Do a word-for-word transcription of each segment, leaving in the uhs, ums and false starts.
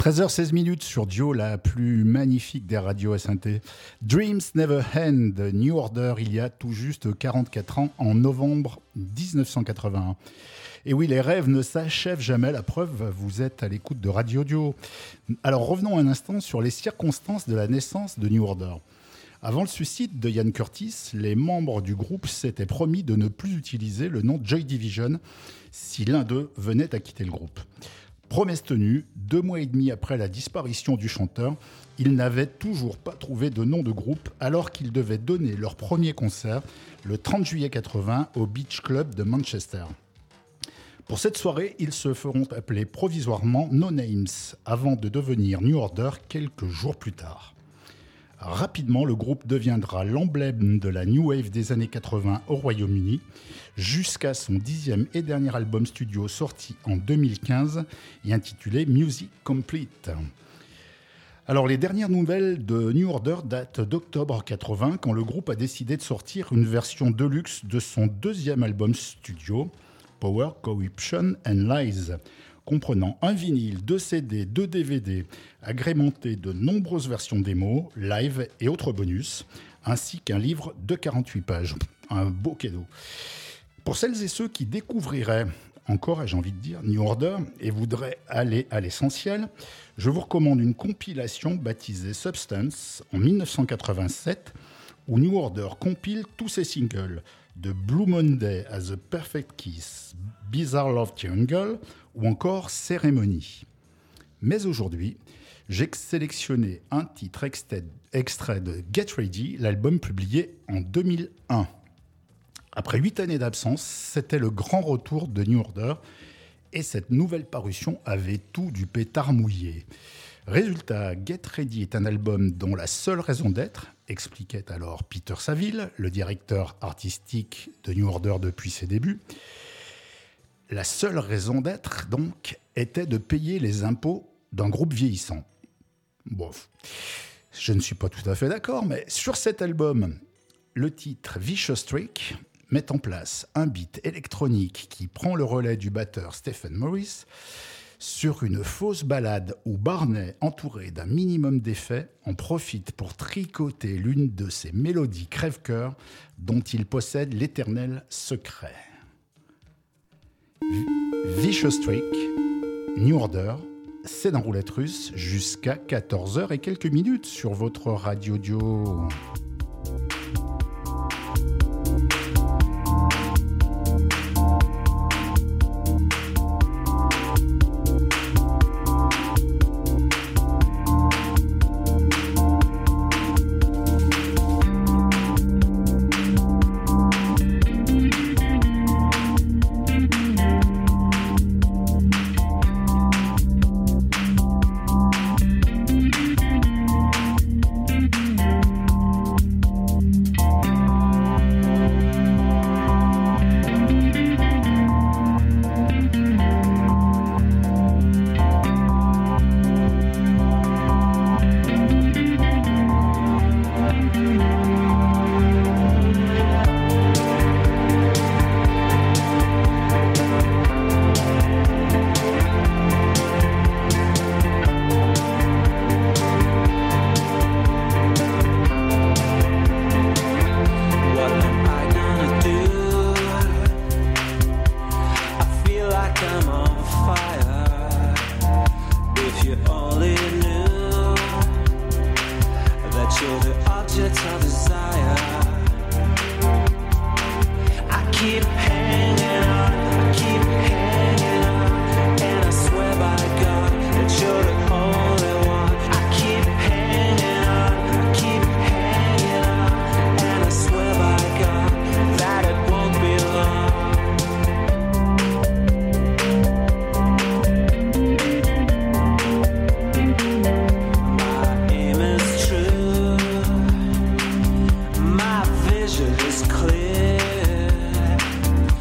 treize heures seize minutes sur Dio, la plus magnifique des radios S un T. Dreams Never End, New Order, il y a tout juste quarante-quatre ans, en novembre dix-neuf cent quatre-vingt-un. Et oui, les rêves ne s'achèvent jamais, la preuve, vous êtes à l'écoute de Radio Dio. Alors revenons un instant sur les circonstances de la naissance de New Order. Avant le suicide de Ian Curtis, les membres du groupe s'étaient promis de ne plus utiliser le nom Joy Division si l'un d'eux venait à quitter le groupe. Promesse tenue, deux mois et demi après la disparition du chanteur, ils n'avaient toujours pas trouvé de nom de groupe alors qu'ils devaient donner leur premier concert le trente juillet quatre-vingts au Beach Club de Manchester. Pour cette soirée, ils se feront appeler provisoirement No Names avant de devenir New Order quelques jours plus tard. Rapidement, le groupe deviendra l'emblème de la New Wave des années quatre-vingts au Royaume-Uni, jusqu'à son dixième et dernier album studio sorti en deux mille quinze et intitulé Music Complete. Alors, les dernières nouvelles de New Order datent d'octobre quatre-vingts, quand le groupe a décidé de sortir une version deluxe de son deuxième album studio, Power, Corruption and Lies, comprenant un vinyle, deux C D, deux D V D, agrémenté de nombreuses versions démo, live et autres bonus, ainsi qu'un livre de quarante-huit pages. Un beau cadeau. Pour celles et ceux qui découvriraient encore, ai-je envie de dire, New Order et voudraient aller à l'essentiel, je vous recommande une compilation baptisée Substance en dix-neuf cent quatre-vingt-sept, où New Order compile tous ses singles, de Blue Monday à The Perfect Kiss, Bizarre Love Triangle ou encore Ceremony. Mais aujourd'hui, j'ai sélectionné un titre extrait de Get Ready, l'album publié en deux mille un. Après huit années d'absence, c'était le grand retour de New Order et cette nouvelle parution avait tout du pétard mouillé. Résultat, Get Ready est un album dont la seule raison d'être, expliquait alors Peter Saville, le directeur artistique de New Order depuis ses débuts, la seule raison d'être, donc, était de payer les impôts d'un groupe vieillissant. Bon, je ne suis pas tout à fait d'accord, mais sur cet album, le titre Vicious Streak met en place un beat électronique qui prend le relais du batteur Stephen Morris sur une fausse ballade où Barney, entouré d'un minimum d'effets, en profite pour tricoter l'une de ses mélodies crève-cœur dont il possède l'éternel secret. Vicious Streak, New Order, c'est dans Roulette Russe jusqu'à quatorze heures et quelques minutes sur votre Radio Dio. Is clear.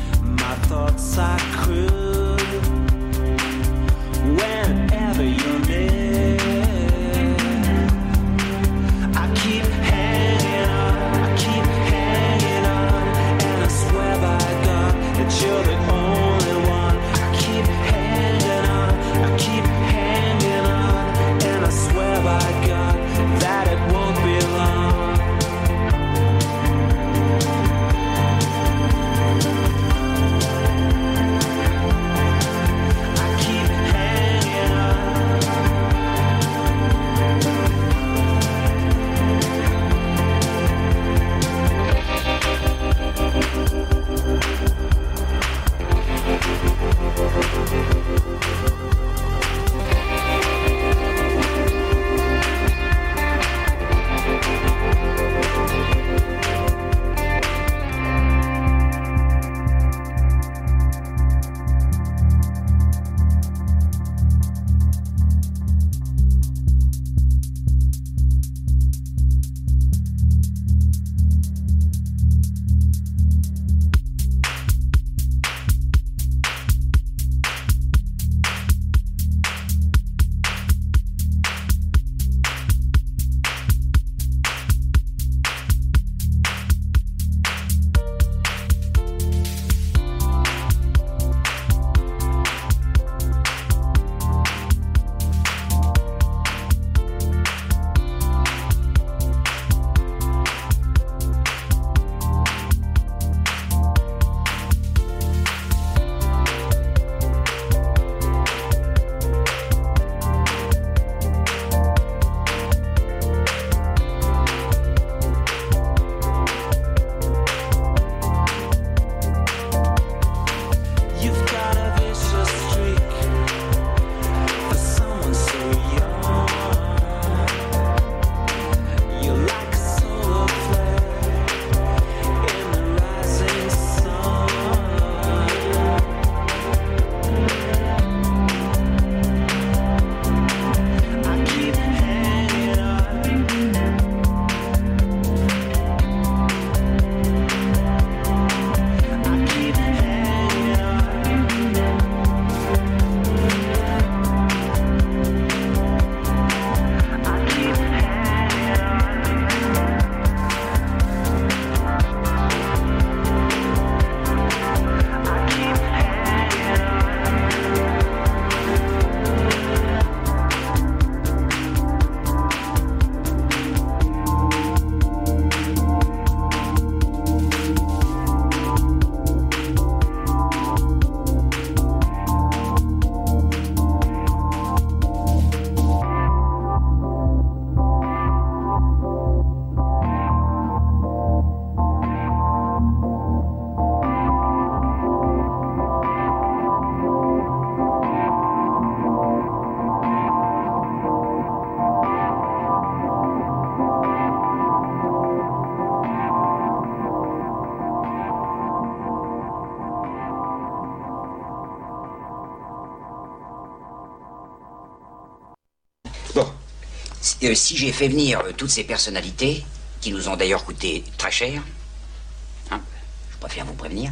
Bon, si, euh, si j'ai fait venir euh, toutes ces personnalités, qui nous ont d'ailleurs coûté très cher, hein, je préfère vous prévenir.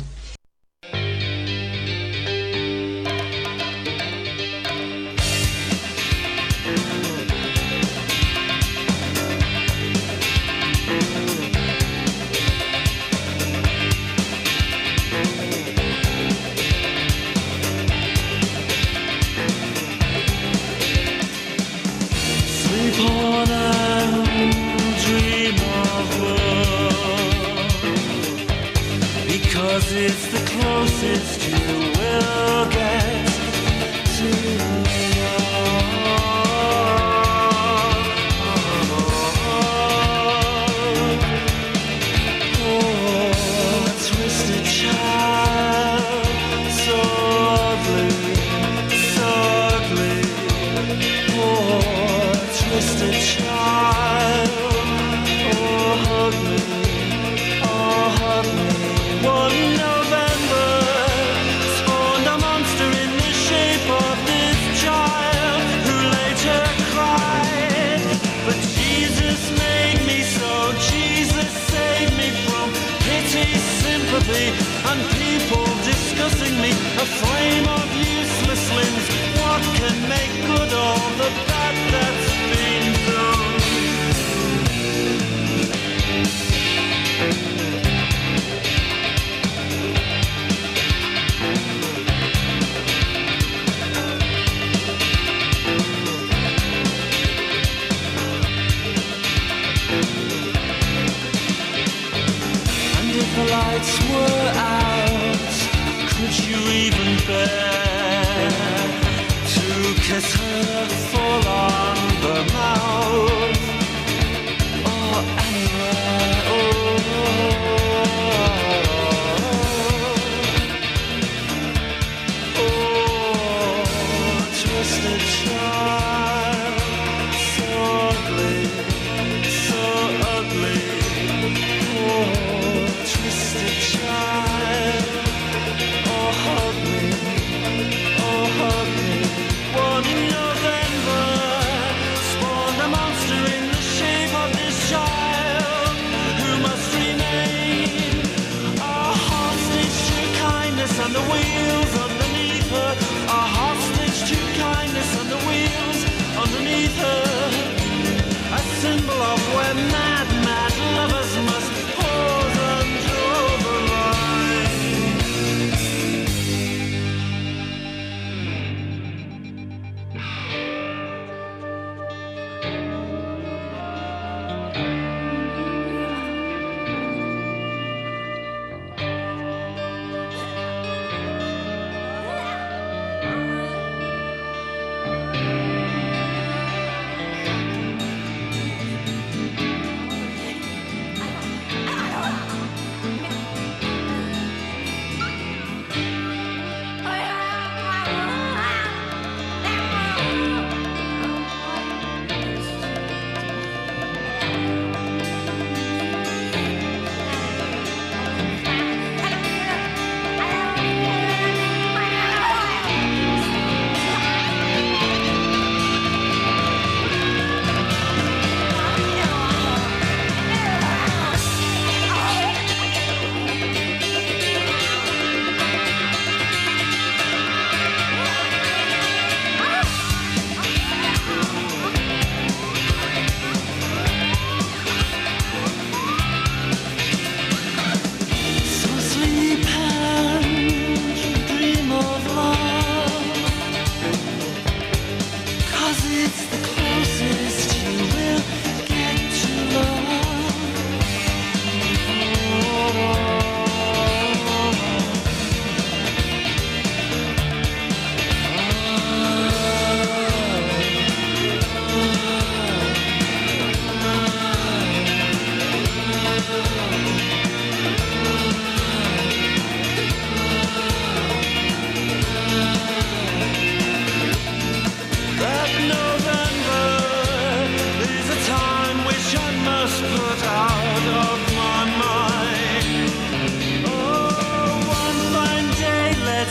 It's the closest you will get to love. Oh, twisted child, so ugly, so ugly. Oh, twisted child, oh, hug me, oh, hug me. One November spawned a monster in the shape of this child who later cried. But Jesus made me so, Jesus saved me from pity, sympathy, and people discussing me. A flame of useless limbs, what can make good all the bad that's been done? The lights were out, could you even bear to kiss her full on the mouth or anywhere? Oh, oh, twisted child, so ugly, so ugly. Oh, twisted child, oh hug me, oh hug me. One November spawned a monster in the shape of this child who must remain a hostage to kindness and the wheels underneath her. A hostage to kindness and the wheels underneath her. A symbol of where mad, mad lovers must pause and draw the line.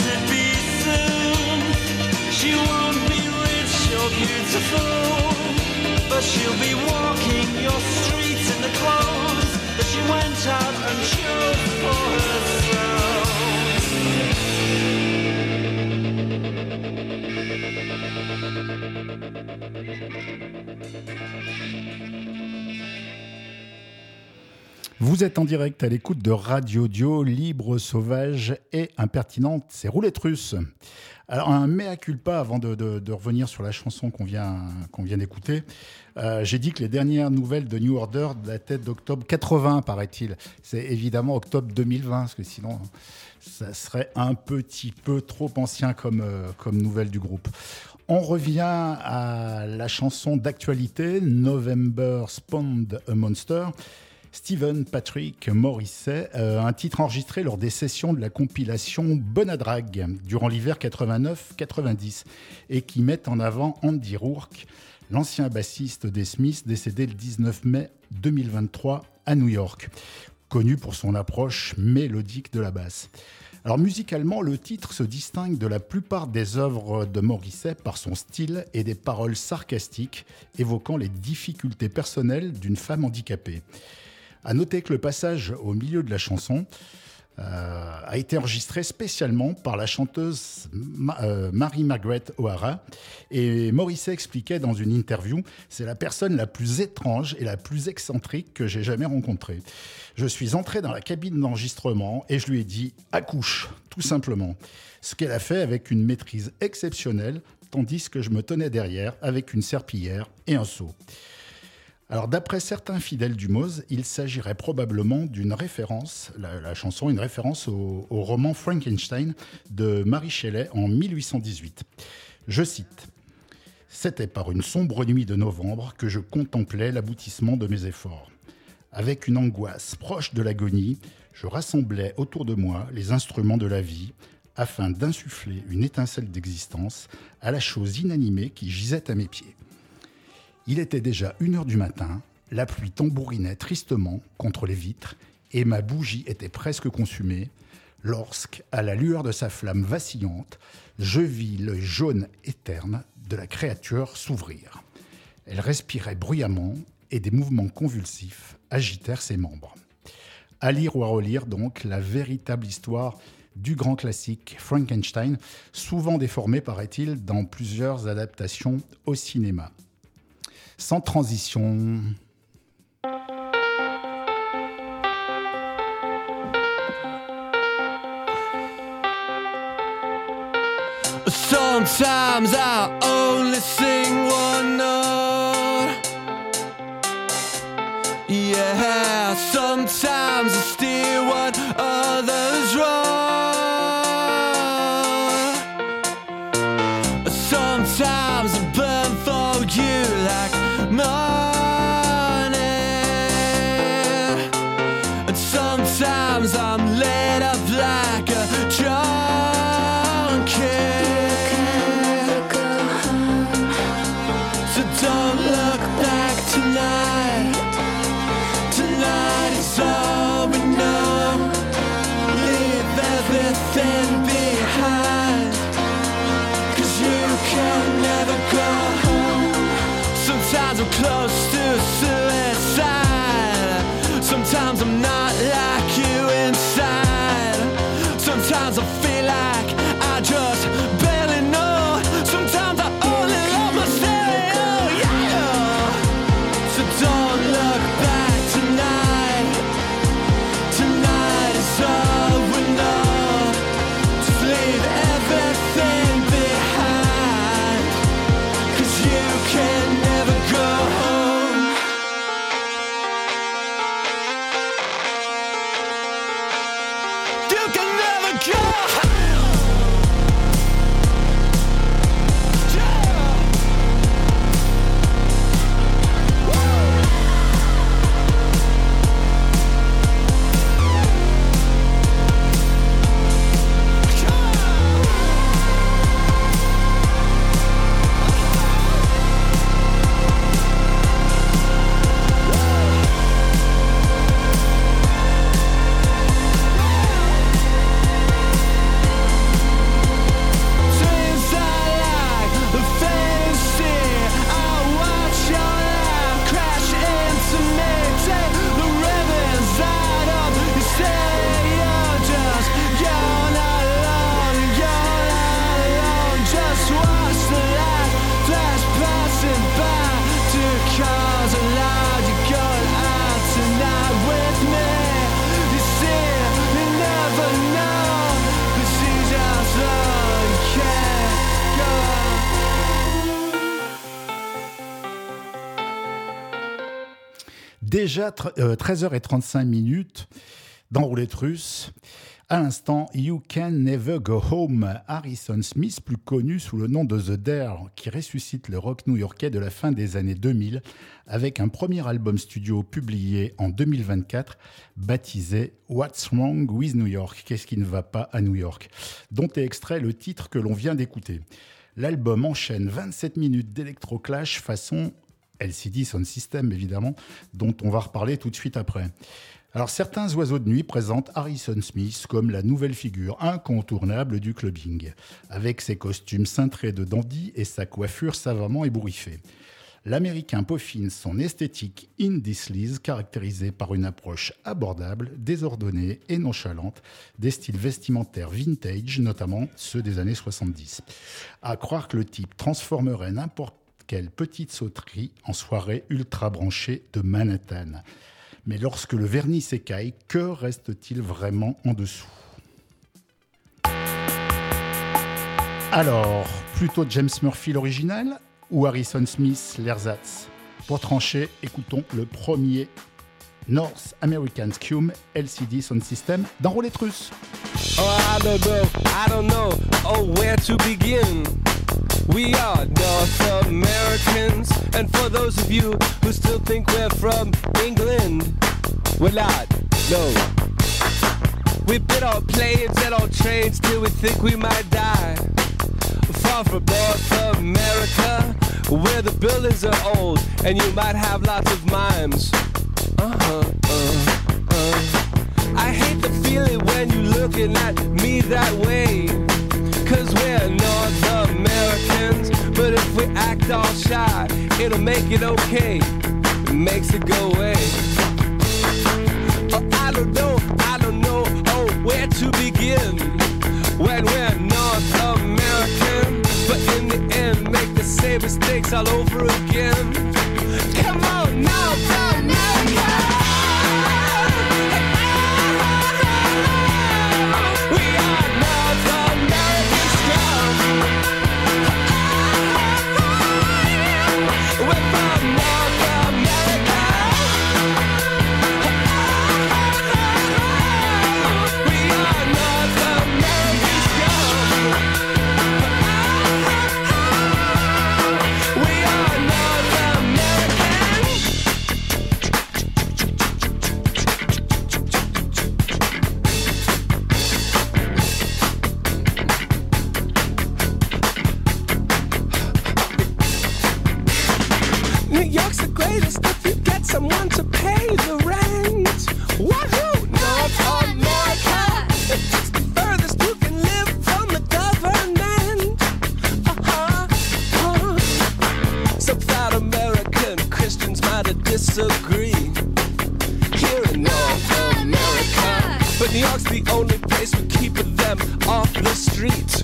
beautiful. but she'll be walking your streets in the clothes that she went out and chose for herself. Vous êtes en direct à l'écoute de Radio Dio, libre, sauvage et impertinente. C'est Roulette Russe. Alors, un mea culpa avant de, de, de revenir sur la chanson qu'on vient, qu'on vient d'écouter. Euh, j'ai dit que les dernières nouvelles de New Order dataient d'octobre quatre-vingts, paraît-il. C'est évidemment octobre deux mille vingt, parce que sinon, ça serait un petit peu trop ancien comme, euh, comme nouvelle du groupe. On revient à la chanson d'actualité, November Spawned a Monster. Stephen Patrick Morrissey, euh, un titre enregistré lors des sessions de la compilation Bonadrag durant l'hiver quatre-vingt-neuf quatre-vingt-dix et qui met en avant Andy Rourke, l'ancien bassiste des Smiths décédé le dix-neuf mai deux mille vingt-trois à New York, connu pour son approche mélodique de la basse. Alors musicalement, le titre se distingue de la plupart des œuvres de Morrissey par son style et des paroles sarcastiques évoquant les difficultés personnelles d'une femme handicapée. À noter que le passage au milieu de la chanson euh, a été enregistré spécialement par la chanteuse Ma- euh, Mary Margaret O'Hara. Et Morrissey expliquait dans une interview « C'est la personne la plus étrange et la plus excentrique que j'ai jamais rencontrée. Je suis entré dans la cabine d'enregistrement et je lui ai dit « accouche », tout simplement. Ce qu'elle a fait avec une maîtrise exceptionnelle, tandis que je me tenais derrière avec une serpillière et un seau. Alors, d'après certains fidèles du Moz, il s'agirait probablement d'une référence, la, la chanson, une référence au, au roman Frankenstein de Mary Shelley en mille huit cent dix-huit. Je cite « C'était par une sombre nuit de novembre que je contemplais l'aboutissement de mes efforts. Avec une angoisse proche de l'agonie, je rassemblais autour de moi les instruments de la vie afin d'insuffler une étincelle d'existence à la chose inanimée qui gisait à mes pieds. Il était déjà une heure du matin, la pluie tambourinait tristement contre les vitres et ma bougie était presque consumée lorsque, à la lueur de sa flamme vacillante, je vis l'œil jaune et terne de la créature s'ouvrir. Elle respirait bruyamment et des mouvements convulsifs agitèrent ses membres. » À lire ou à relire donc la véritable histoire du grand classique Frankenstein, souvent déformé, paraît-il, dans plusieurs adaptations au cinéma. Sans transition. Sometimes I only sing one note. Yeah, sometimes I steal what others wrong. Sometimes I burn for you like money, and sometimes I'm laid up like a junkie. So don't look back tonight. Tonight is all we know. Leave everything behind, 'cause you can never go home. Sometimes I'm close to suicide. Sometimes I'm not like you inside. Sometimes I feel like I just barely know. Sometimes I only love my stereo, yeah. So don't look back tonight. Tonight is all we know. Just leave everything behind, 'cause you can never go home. Déjà euh, treize heures trente-cinq minutes dans Roulette Russe. À l'instant, You Can Never Go Home, Harrison Smith, plus connu sous le nom de The Dare, qui ressuscite le rock new-yorkais de la fin des années deux mille, avec un premier album studio publié en deux mille vingt-quatre, baptisé What's Wrong with New York? Qu'est-ce qui ne va pas à New York? Dont est extrait le titre que l'on vient d'écouter. L'album enchaîne vingt-sept minutes d'électroclash façon L C D Sound System, évidemment, dont on va reparler tout de suite après. Alors, certains oiseaux de nuit présentent Harrison Smith comme la nouvelle figure incontournable du clubbing, avec ses costumes cintrés de dandy et sa coiffure savamment ébouriffée. L'Américain peaufine son esthétique indie sleaze, caractérisée par une approche abordable, désordonnée et nonchalante, des styles vestimentaires vintage, notamment ceux des années soixante-dix. À croire que le type transformerait n'importe quelle petite sauterie en soirée ultra branchée de Manhattan. Mais lorsque le vernis s'écaille, que reste-t-il vraiment en dessous? Alors, plutôt James Murphy l'original ou Harrison Smith l'ersatz? Pour trancher, écoutons le premier North American Scume L C D Sound System dans Roulette Russe. Oh, I don't know, I don't know, oh, where to begin. We are North Americans, and for those of you who still think we're from England, we're not, no. We've been on planes and on trains till we think we might die. Far from North America, where the buildings are old, and you might have lots of mimes. Uh-huh, uh, uh. I hate the feeling when you're looking at me that way. Cause we're North Americans, but if we act all shy, it'll make it okay, it makes it go away. Oh, I don't know, I don't know, oh, where to begin, when we're North American, but in the end, make the same mistakes all over again. Come on, North America! Someone to pay the rent. Wahoo! North America. It's the furthest you can live from the government. Uh-huh. Uh-huh. Some proud American Christians might disagree here in North America, but New York's the only place we're keeping them off the street.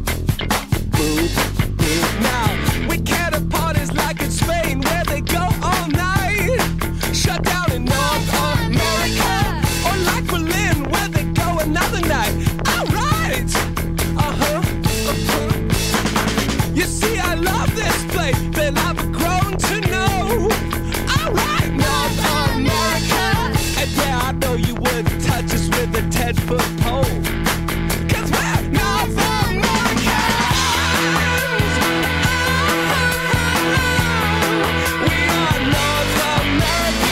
Move, move. Now we can't have parties like in Spain where they go all night. Shut down in North America, or like Berlin, where they go another night. All right, uh-huh, uh-huh. You see, I love this place that I've grown to know. All right, North America, and yeah, I know you wouldn't touch us with a ten-foot pole. Cause we're North America. We are North America.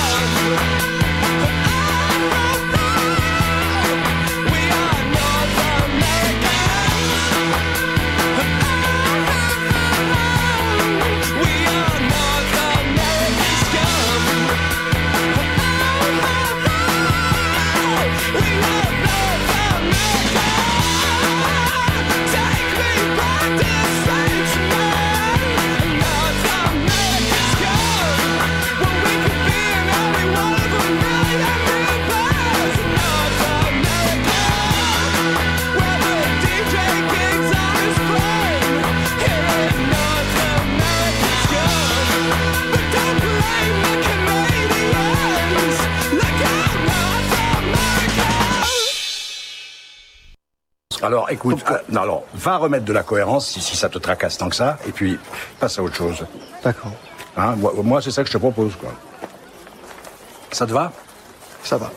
Alors, écoute, euh, non, alors, va remettre de la cohérence si, si ça te tracasse tant que ça, et puis passe à autre chose. D'accord. Hein, moi, moi, c'est ça que je te propose, quoi. Ça te va? Ça va.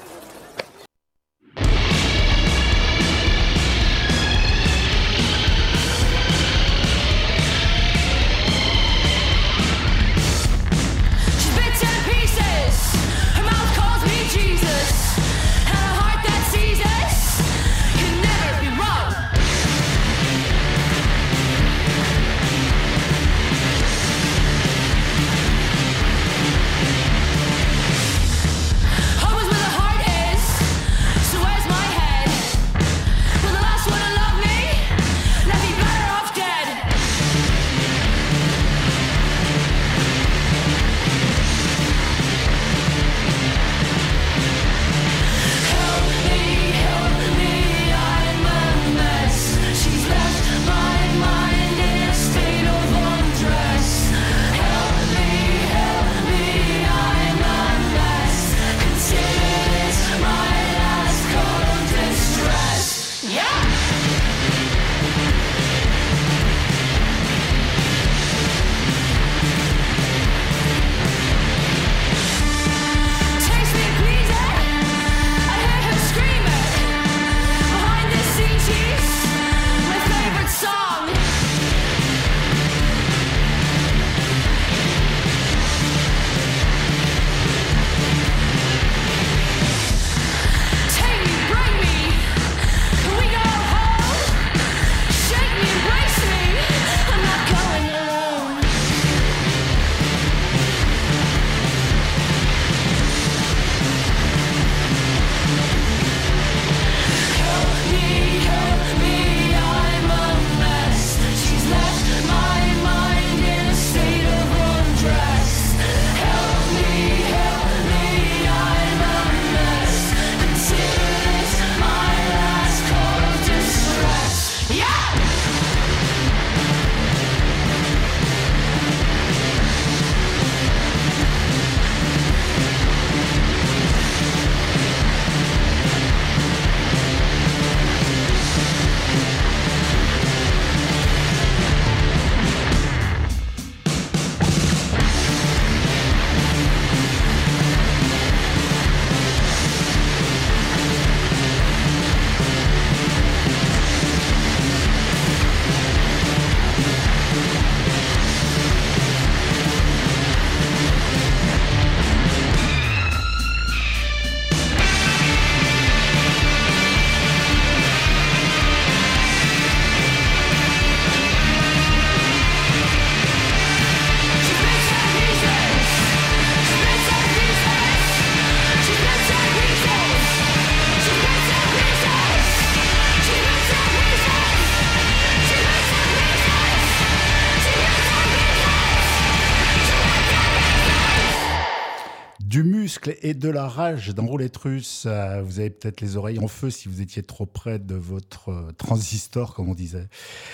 Du muscle et de la rage dans Roulette Russe. Vous avez peut-être les oreilles en feu si vous étiez trop près de votre transistor, comme on disait.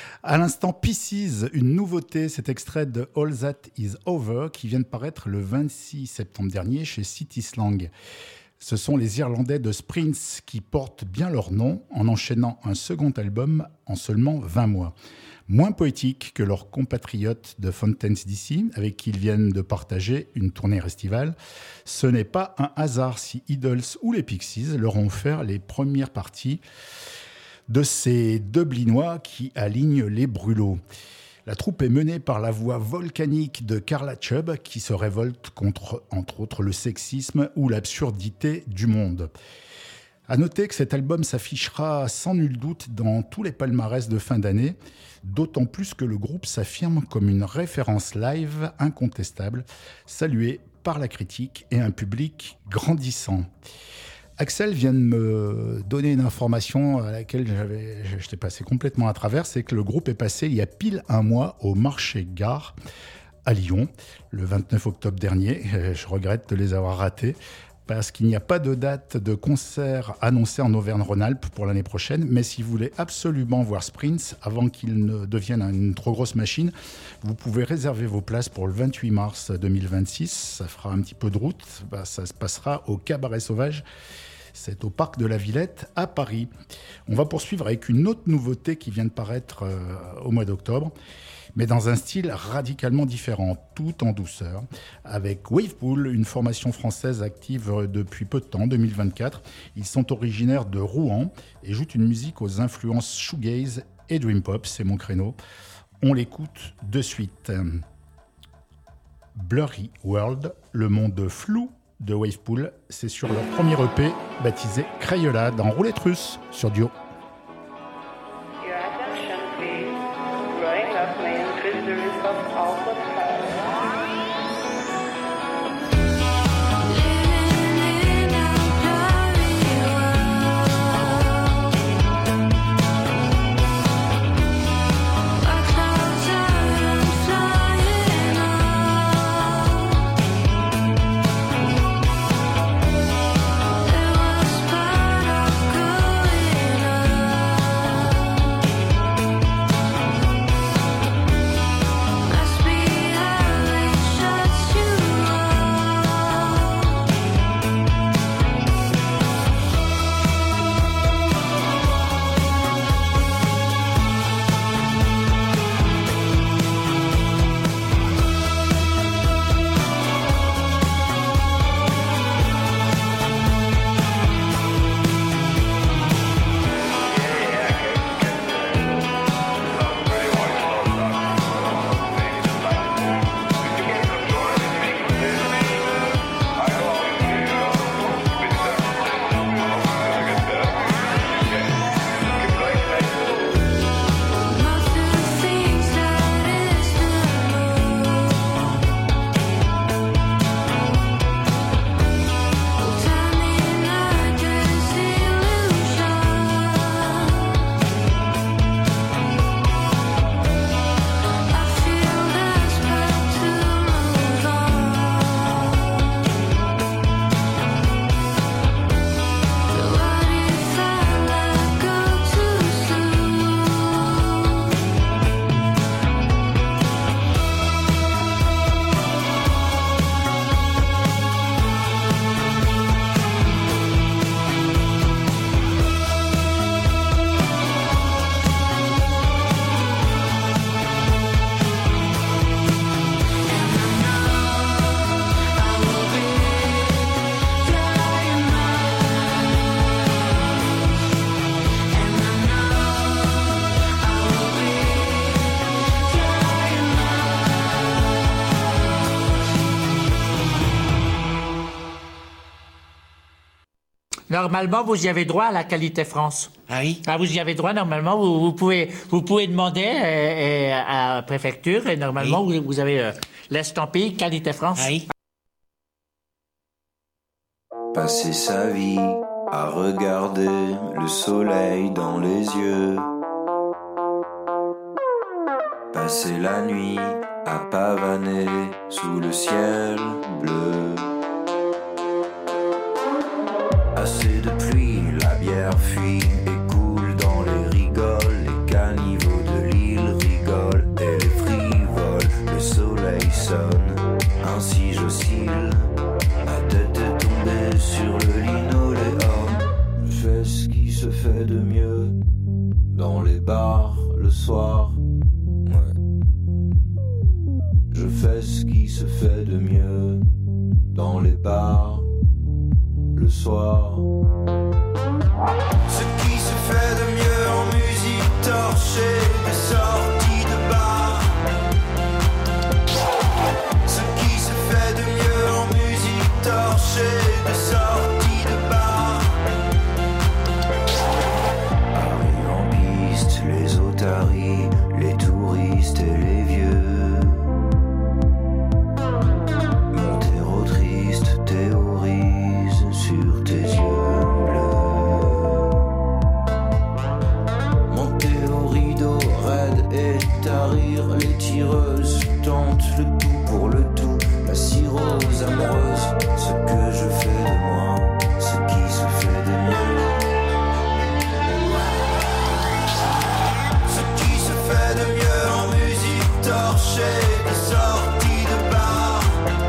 À l'instant, Pieces, une nouveauté, cet extrait de All That Is Over qui vient de paraître le vingt-six septembre dernier chez City Slang. Ce sont les Irlandais de Sprints qui portent bien leur nom en enchaînant un second album en seulement vingt mois. Moins poétique que leurs compatriotes de Fountains D C, avec qui ils viennent de partager une tournée estivale. Ce n'est pas un hasard si Idols ou les Pixies leur ont offert les premières parties de ces Dublinois qui alignent les brûlots. La troupe est menée par la voix volcanique de Carla Chubb, qui se révolte contre, entre autres, le sexisme ou l'absurdité du monde. À noter que cet album s'affichera sans nul doute dans tous les palmarès de fin d'année, d'autant plus que le groupe s'affirme comme une référence live incontestable, saluée par la critique et un public grandissant. Axel vient de me donner une information à laquelle j'avais, j'étais passé complètement à travers, c'est que le groupe est passé il y a pile un mois au marché Gare à Lyon, le vingt-neuf octobre dernier. Je regrette de les avoir ratés, parce qu'il n'y a pas de date de concert annoncée en Auvergne-Rhône-Alpes pour l'année prochaine. Mais si vous voulez absolument voir Sprints avant qu'il ne devienne une trop grosse machine, vous pouvez réserver vos places pour le vingt-huit mars deux mille vingt-six. Ça fera un petit peu de route. Bah, ça se passera au Cabaret Sauvage. C'est au Parc de la Villette à Paris. On va poursuivre avec une autre nouveauté qui vient de paraître euh, au mois d'octobre. mais dans un style radicalement différent, tout en douceur. Avec Wavepool, une formation française active depuis peu de temps, deux mille vingt-quatre. Ils sont originaires de Rouen et jouent une musique aux influences shoegaze et dream pop, c'est mon créneau. On l'écoute de suite. Blurry World, le monde flou de Wavepool, c'est sur leur premier E P baptisé Crayola dans Roulette Russe sur Duo. Your attention, please. Growing up may increase the risk of Alzheimer's. Normalement, vous y avez droit à la qualité France. Ah oui? Ah, vous y avez droit, normalement. Vous, vous, pouvez, vous pouvez demander euh, euh, à la préfecture et normalement, Oui. vous, vous avez euh, l'estampille qualité France. Ah oui? Passer sa vie à regarder le soleil dans les yeux. Passer la nuit à pavaner sous le ciel bleu. Assez de pluie, la bière fuit et coule dans les rigoles. Les caniveaux de l'île rigolent et les frivoles. Le soleil sonne, ainsi j'oscille. Ma tête est tombée sur le linoléum. Je fais ce qui se fait de mieux dans les bars le soir. Ouais. Je fais ce qui se fait de mieux dans les bars le soir. Ce qui se fait de mieux en musique torchée, des sorties de bar. Ce qui se fait de mieux en musique torchée, des sorties de bar. Arrivent en piste les otaries, les touristes et les vieux. Mon terreau triste théorise sur tes yeux bleus. Monter au rideau raide et tarir les tireuses. Tente le tout pour le tout, la cirrhose amoureuse. Ce que je fais de moi, ce qui se fait de mieux. Ce qui se fait de mieux en musique torchée, des sorties de bar.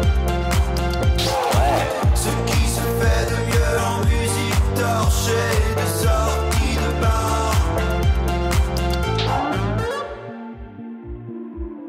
Ce qui se fait de mieux en musique torchée, des sorties de bar.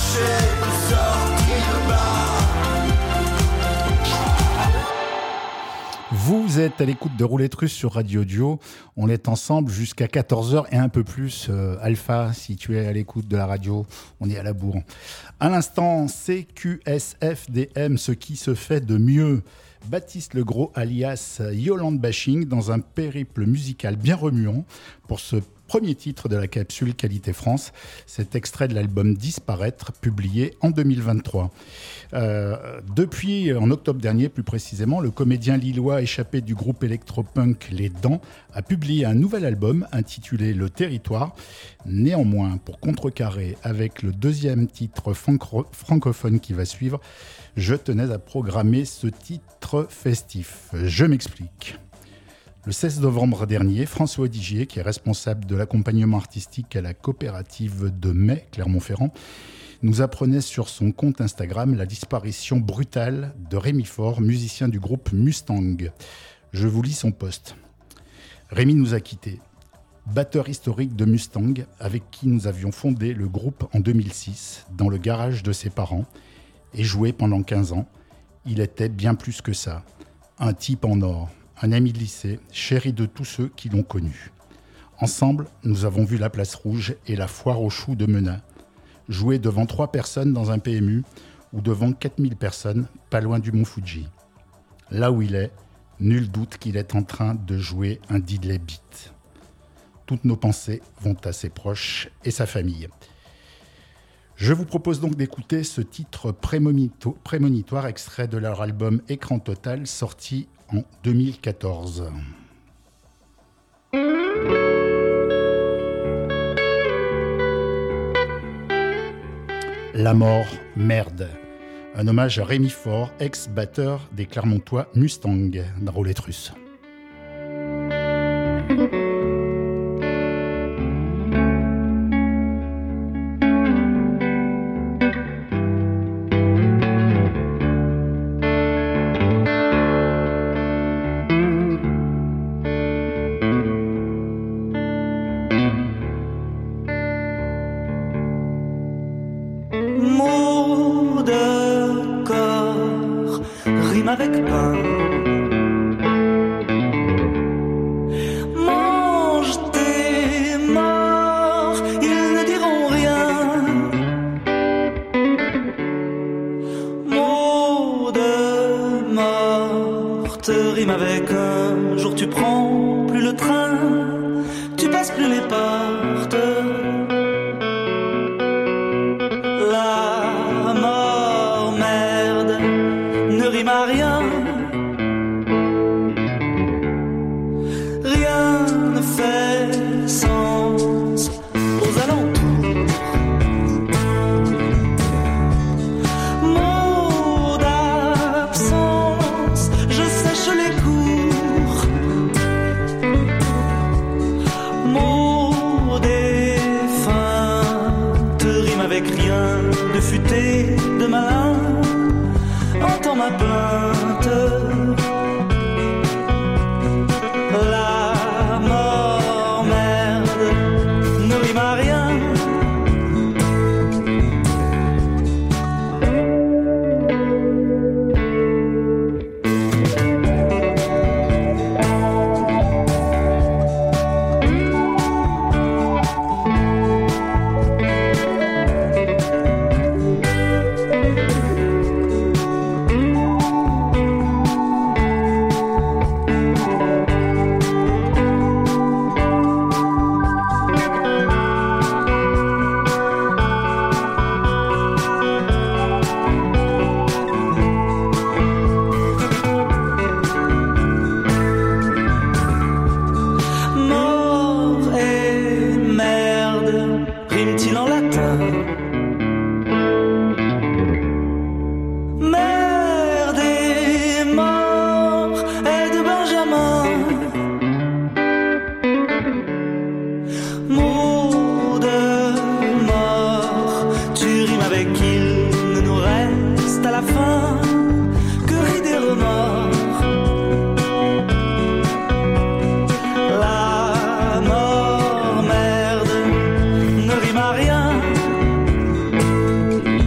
chercher une sortie de bar. Vous êtes à l'écoute de Roulette Russe sur Radio Dio. On est ensemble jusqu'à quatorze heures et un peu plus. Euh, Alpha, si tu es à l'écoute de la radio, on est à la bourre. À l'instant, C Q S F D M, ce qui se fait de mieux. Baptiste Legros alias Yolande Bashing dans un périple musical bien remuant pour ce premier titre de la capsule Qualité France. C'est extrait de l'album Disparaître, publié en deux mille vingt-trois. Euh, depuis, en octobre dernier plus précisément, le comédien lillois échappé du groupe électropunk Les Dents a publié un nouvel album intitulé Le Territoire. Néanmoins, pour contrecarrer avec le deuxième titre franco- francophone qui va suivre, je tenais à programmer ce titre festif. Je m'explique. Le seize novembre dernier, François Digier, qui est responsable de l'accompagnement artistique à la coopérative de Mai, Clermont-Ferrand, nous apprenait sur son compte Instagram la disparition brutale de Rémi Faure, musicien du groupe Mustang. Je vous lis son post. Rémi nous a quittés. Batteur historique de Mustang, avec qui nous avions fondé le groupe en deux mille six, dans le garage de ses parents, et joué pendant quinze ans. Il était bien plus que ça. Un type en or, un ami de lycée, chéri de tous ceux qui l'ont connu. Ensemble, nous avons vu la Place Rouge et la Foire aux Choux de Menin, jouer devant trois personnes dans un P M U ou devant quatre mille personnes, pas loin du Mont Fuji. Là où il est, nul doute qu'il est en train de jouer un diddley beat. Toutes nos pensées vont à ses proches et sa famille. Je vous propose donc d'écouter ce titre prémonito- prémonitoire extrait de leur album Écran Total, sorti en deux mille quatorze. La mort, merde. Un hommage à Rémi Faure, ex-batteur des Clermontois Mustang, dans Roulette Russe. Mots de corps riment avec pain. Mange tes morts, ils ne diront rien. Mots de morte riment avec un jour tu prends plus le train, tu passes plus les portes. La mort, merde, ne rime à rien. Rien ne fait sens aux alentours. Mot d'absence, je sèche les cours. Mot défunte rime avec rien de futé, de malin. Entends ma plainte. La mort, merde, ne rime à rien. Mort et merde, rime-t-il en latin? Merde et mort est de Benjamin. Mot de mort, tu rimes avec il ne nous reste à la fin que rire des remords. La mort, merde, ne rime à rien.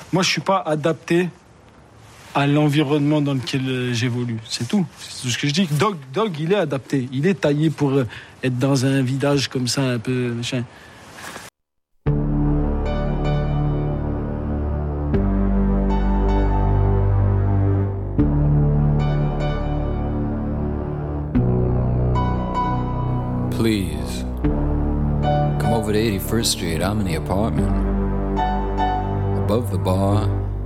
moi, je suis pas adapté à l'environnement dans lequel euh, j'évolue. C'est tout. C'est tout ce que je dis. Dog, Dog, il est adapté. Il est taillé pour euh, être dans un village comme ça, un peu machin. Please, come over to eighty-first Street. I'm in the apartment. Above the bar.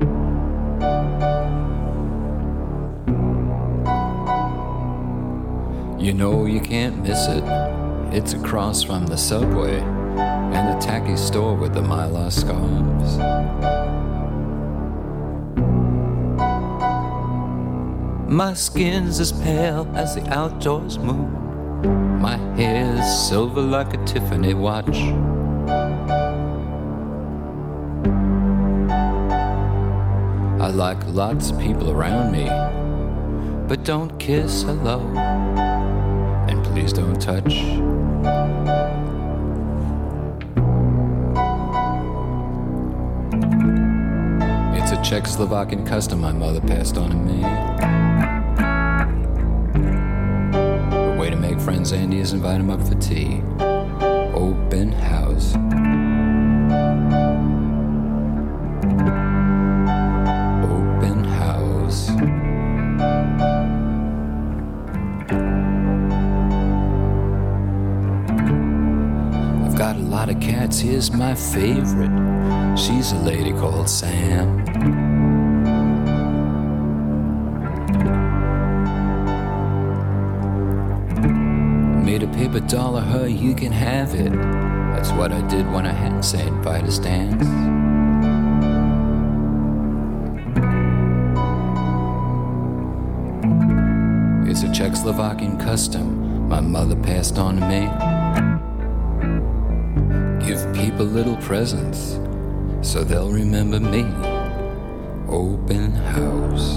You know you can't miss it. It's across from the subway and the tacky store with the Mylar scarves. My skin's as pale as the outdoors moon. My hair's silver like a Tiffany watch. I like lots of people around me, but don't kiss hello, and please don't touch. It's a Czechoslovakian custom my mother passed on to me. The way to make friends, Andy, is invite them up for tea. Open house. Open house. I've got a lot of cats, here's my favorite. She's a lady called Sam. Made a paper doll of her, you can have it. That's what I did when I had Saint Vitus dance. It's a Czechoslovakian custom my mother passed on to me. Give people little presents so they'll remember me. Open house.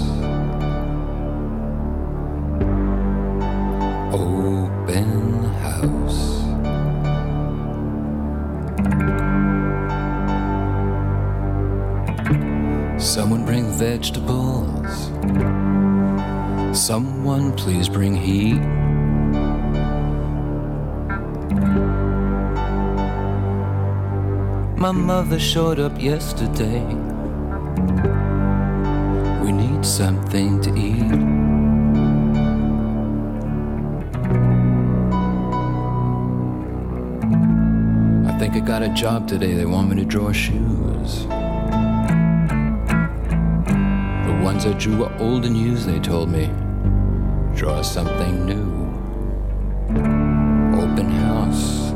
Open house. Someone bring vegetables. Someone please bring heat. My mother showed up yesterday. We need something to eat. I think I got a job today. They want me to draw shoes. The ones I drew were old and used, they told me. Draw something new. Open house.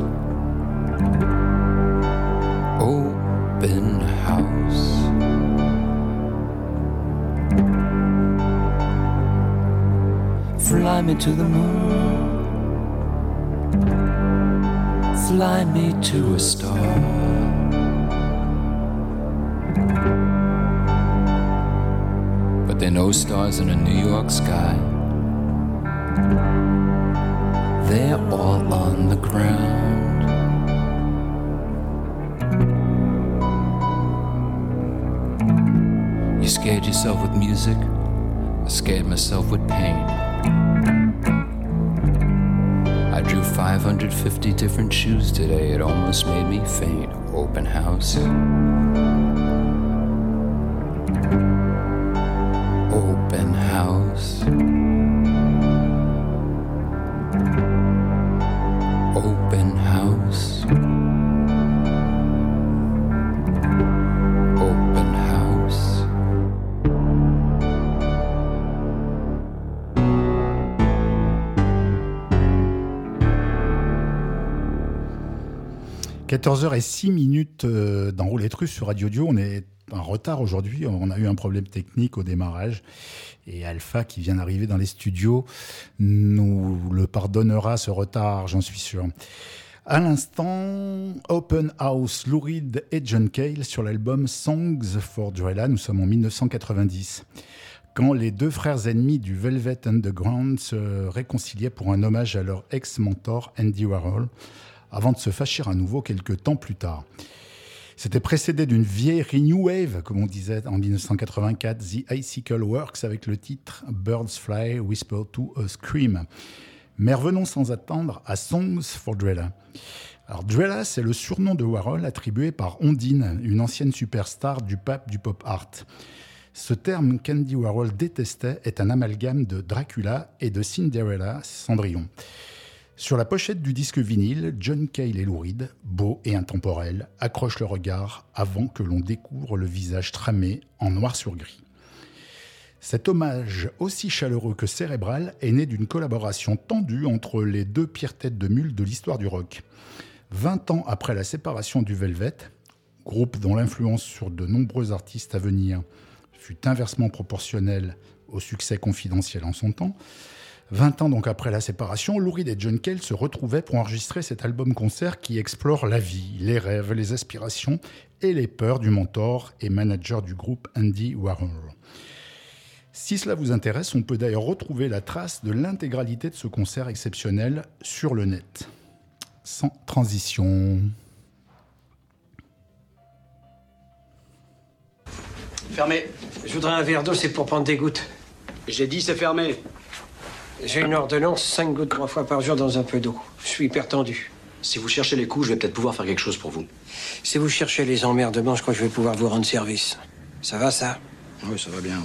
Open house. Fly me to the moon. Fly me to a star. But there are no stars in a New York sky. They're all on the ground. You scared yourself with music, I scared myself with pain. I drew five hundred fifty different shoes today, it almost made me faint. Open house. Open house. Open house. Open house. quatorze heures zéro six minutes euh, dans Roulette Russe sur Radio Dio. On est en retard aujourd'hui. On a eu un problème technique au démarrage. Et Alpha, qui vient d'arriver dans les studios, nous le pardonnera ce retard, j'en suis sûr. À l'instant, Open House, Lou Reed et John Cale sur l'album Songs for Joella. Nous sommes en dix-neuf cent quatre-vingt-dix. Quand les deux frères ennemis du Velvet Underground se réconciliaient pour un hommage à leur ex-mentor Andy Warhol, avant de se fâcher à nouveau quelques temps plus tard. C'était précédé d'une vieille New Wave, comme on disait en dix-neuf cent quatre-vingt-quatre, The Icicle Works, avec le titre Birds Fly, Whisper to a Scream. Mais revenons sans attendre à Songs for Drella. Alors Drella, c'est le surnom de Warhol attribué par Ondine, une ancienne superstar du pape du pop art. Ce terme qu'Andy Warhol détestait est un amalgame de Dracula et de Cinderella, Cendrillon. Sur la pochette du disque vinyle, John Cale et Lou Reed, beau et intemporel, accrochent le regard avant que l'on découvre le visage tramé en noir sur gris. Cet hommage aussi chaleureux que cérébral est né d'une collaboration tendue entre les deux pires têtes de mule de l'histoire du rock. Vingt ans après la séparation du Velvet, groupe dont l'influence sur de nombreux artistes à venir fut inversement proportionnelle au succès confidentiel en son temps, vingt ans donc après la séparation, Lou Reed et John Cale se retrouvaient pour enregistrer cet album-concert qui explore la vie, les rêves, les aspirations et les peurs du mentor et manager du groupe Andy Warhol. Si cela vous intéresse, on peut d'ailleurs retrouver la trace de l'intégralité de ce concert exceptionnel sur le net. Sans transition. Fermé. Je voudrais un verre d'eau, c'est pour prendre des gouttes. J'ai dit c'est fermé. J'ai une ordonnance, cinq gouttes trois fois par jour dans un peu d'eau. Je suis hyper tendu. Si vous cherchez les coups, je vais peut-être pouvoir faire quelque chose pour vous. Si vous cherchez les emmerdements, je crois que je vais pouvoir vous rendre service. Ça va, ça? Oui, ça va bien.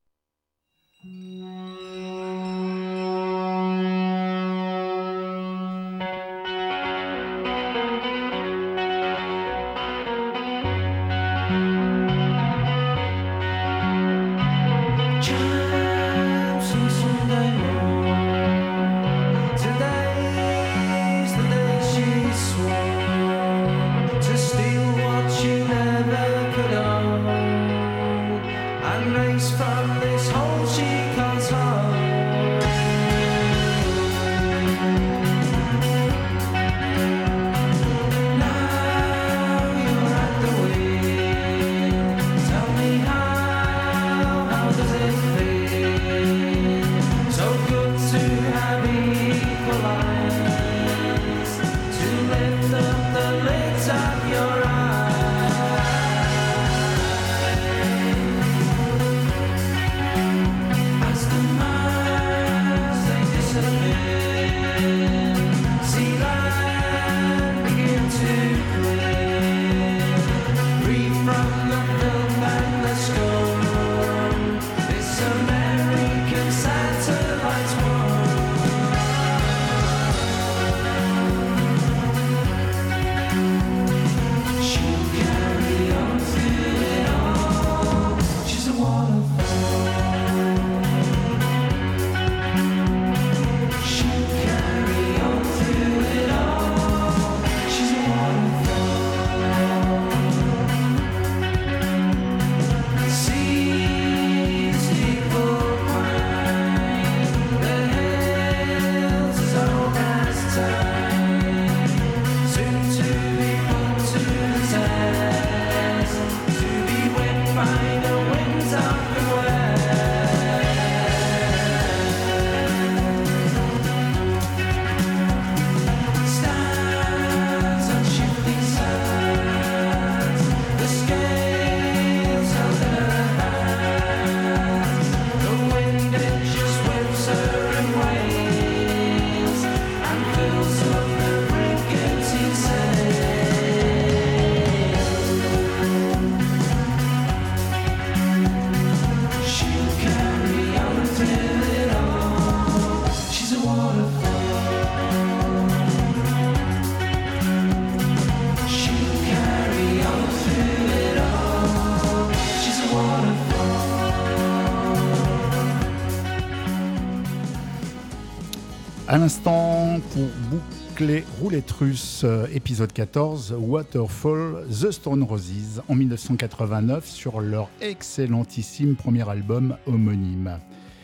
À l'instant, pour boucler Roulette Russe, euh, épisode quatorze, Waterfall, The Stone Roses, en dix-neuf cent quatre-vingt-neuf, sur leur excellentissime premier album homonyme.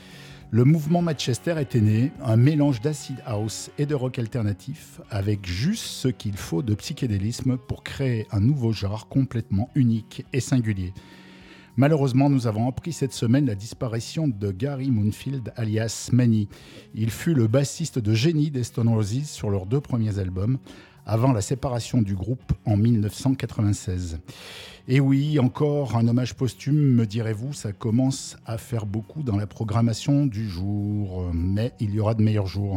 Le mouvement Manchester était né, un mélange d'acid house et de rock alternatif, avec juste ce qu'il faut de psychédélisme pour créer un nouveau genre complètement unique et singulier. Malheureusement, nous avons appris cette semaine la disparition de Gary Moonfield, alias Manny. Il fut le bassiste de génie des Stone Roses sur leurs deux premiers albums, avant la séparation du groupe en mille neuf cent quatre-vingt-seize. Et oui, encore un hommage posthume, me direz-vous, ça commence à faire beaucoup dans la programmation du jour, mais il y aura de meilleurs jours.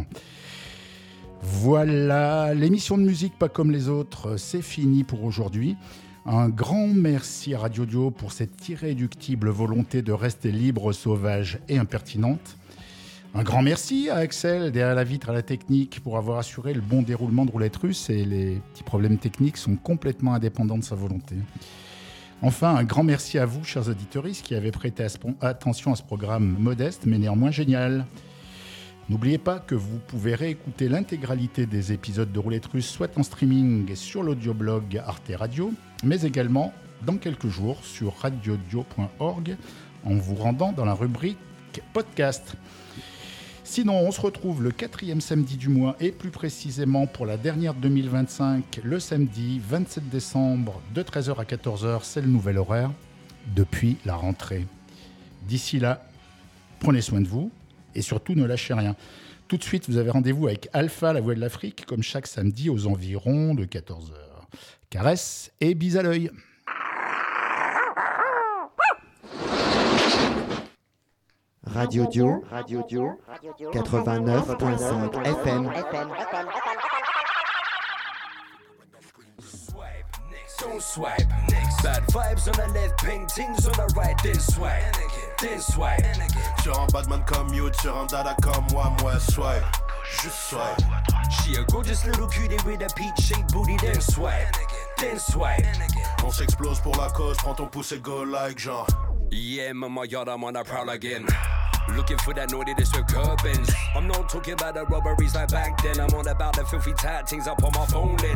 Voilà, l'émission de musique pas comme les autres, c'est fini pour aujourd'hui. Un grand merci à Radio Dio pour cette irréductible volonté de rester libre, sauvage et impertinente. Un grand merci à Axel, derrière la vitre à la technique, pour avoir assuré le bon déroulement de Roulette Russe, et les petits problèmes techniques sont complètement indépendants de sa volonté. Enfin, un grand merci à vous, chers auditeurs, qui avez prêté attention à ce programme modeste, mais néanmoins génial. N'oubliez pas que vous pouvez réécouter l'intégralité des épisodes de Roulette Russe, soit en streaming sur l'audioblog Arte Radio, mais également dans quelques jours sur radiodio point org, en vous rendant dans la rubrique podcast. Sinon, on se retrouve le quatrième samedi du mois, et plus précisément pour la dernière deux mille vingt-cinq, le samedi vingt-sept décembre, de treize heures à quatorze heures, c'est le nouvel horaire, depuis la rentrée. D'ici là, prenez soin de vous, et surtout ne lâchez rien. Tout de suite, vous avez rendez-vous avec Alpha, la voix de l'Afrique, comme chaque samedi aux environs de quatorze heures. Caresses et bis à l'œil. Radio Dio, Radio Dio, quatre-vingt-neuf virgule cinq F M. Don't swipe, bad vibes on the left, paintings on the right, then swipe, then swipe. Sur un badman comme you, sur un dada comme moi, moi swipe, juste swipe. She a gorgeous little cutie with a peach-shaped booty, then swipe, then swipe. On s'explose pour la cause, prends ton pouce et go like genre. Yeah, mama, yard, I'm on a prowl again. Looking for that naughtiness with curbings. I'm not talking about the robberies like back then. I'm on about the filthy tat things up on my phone then.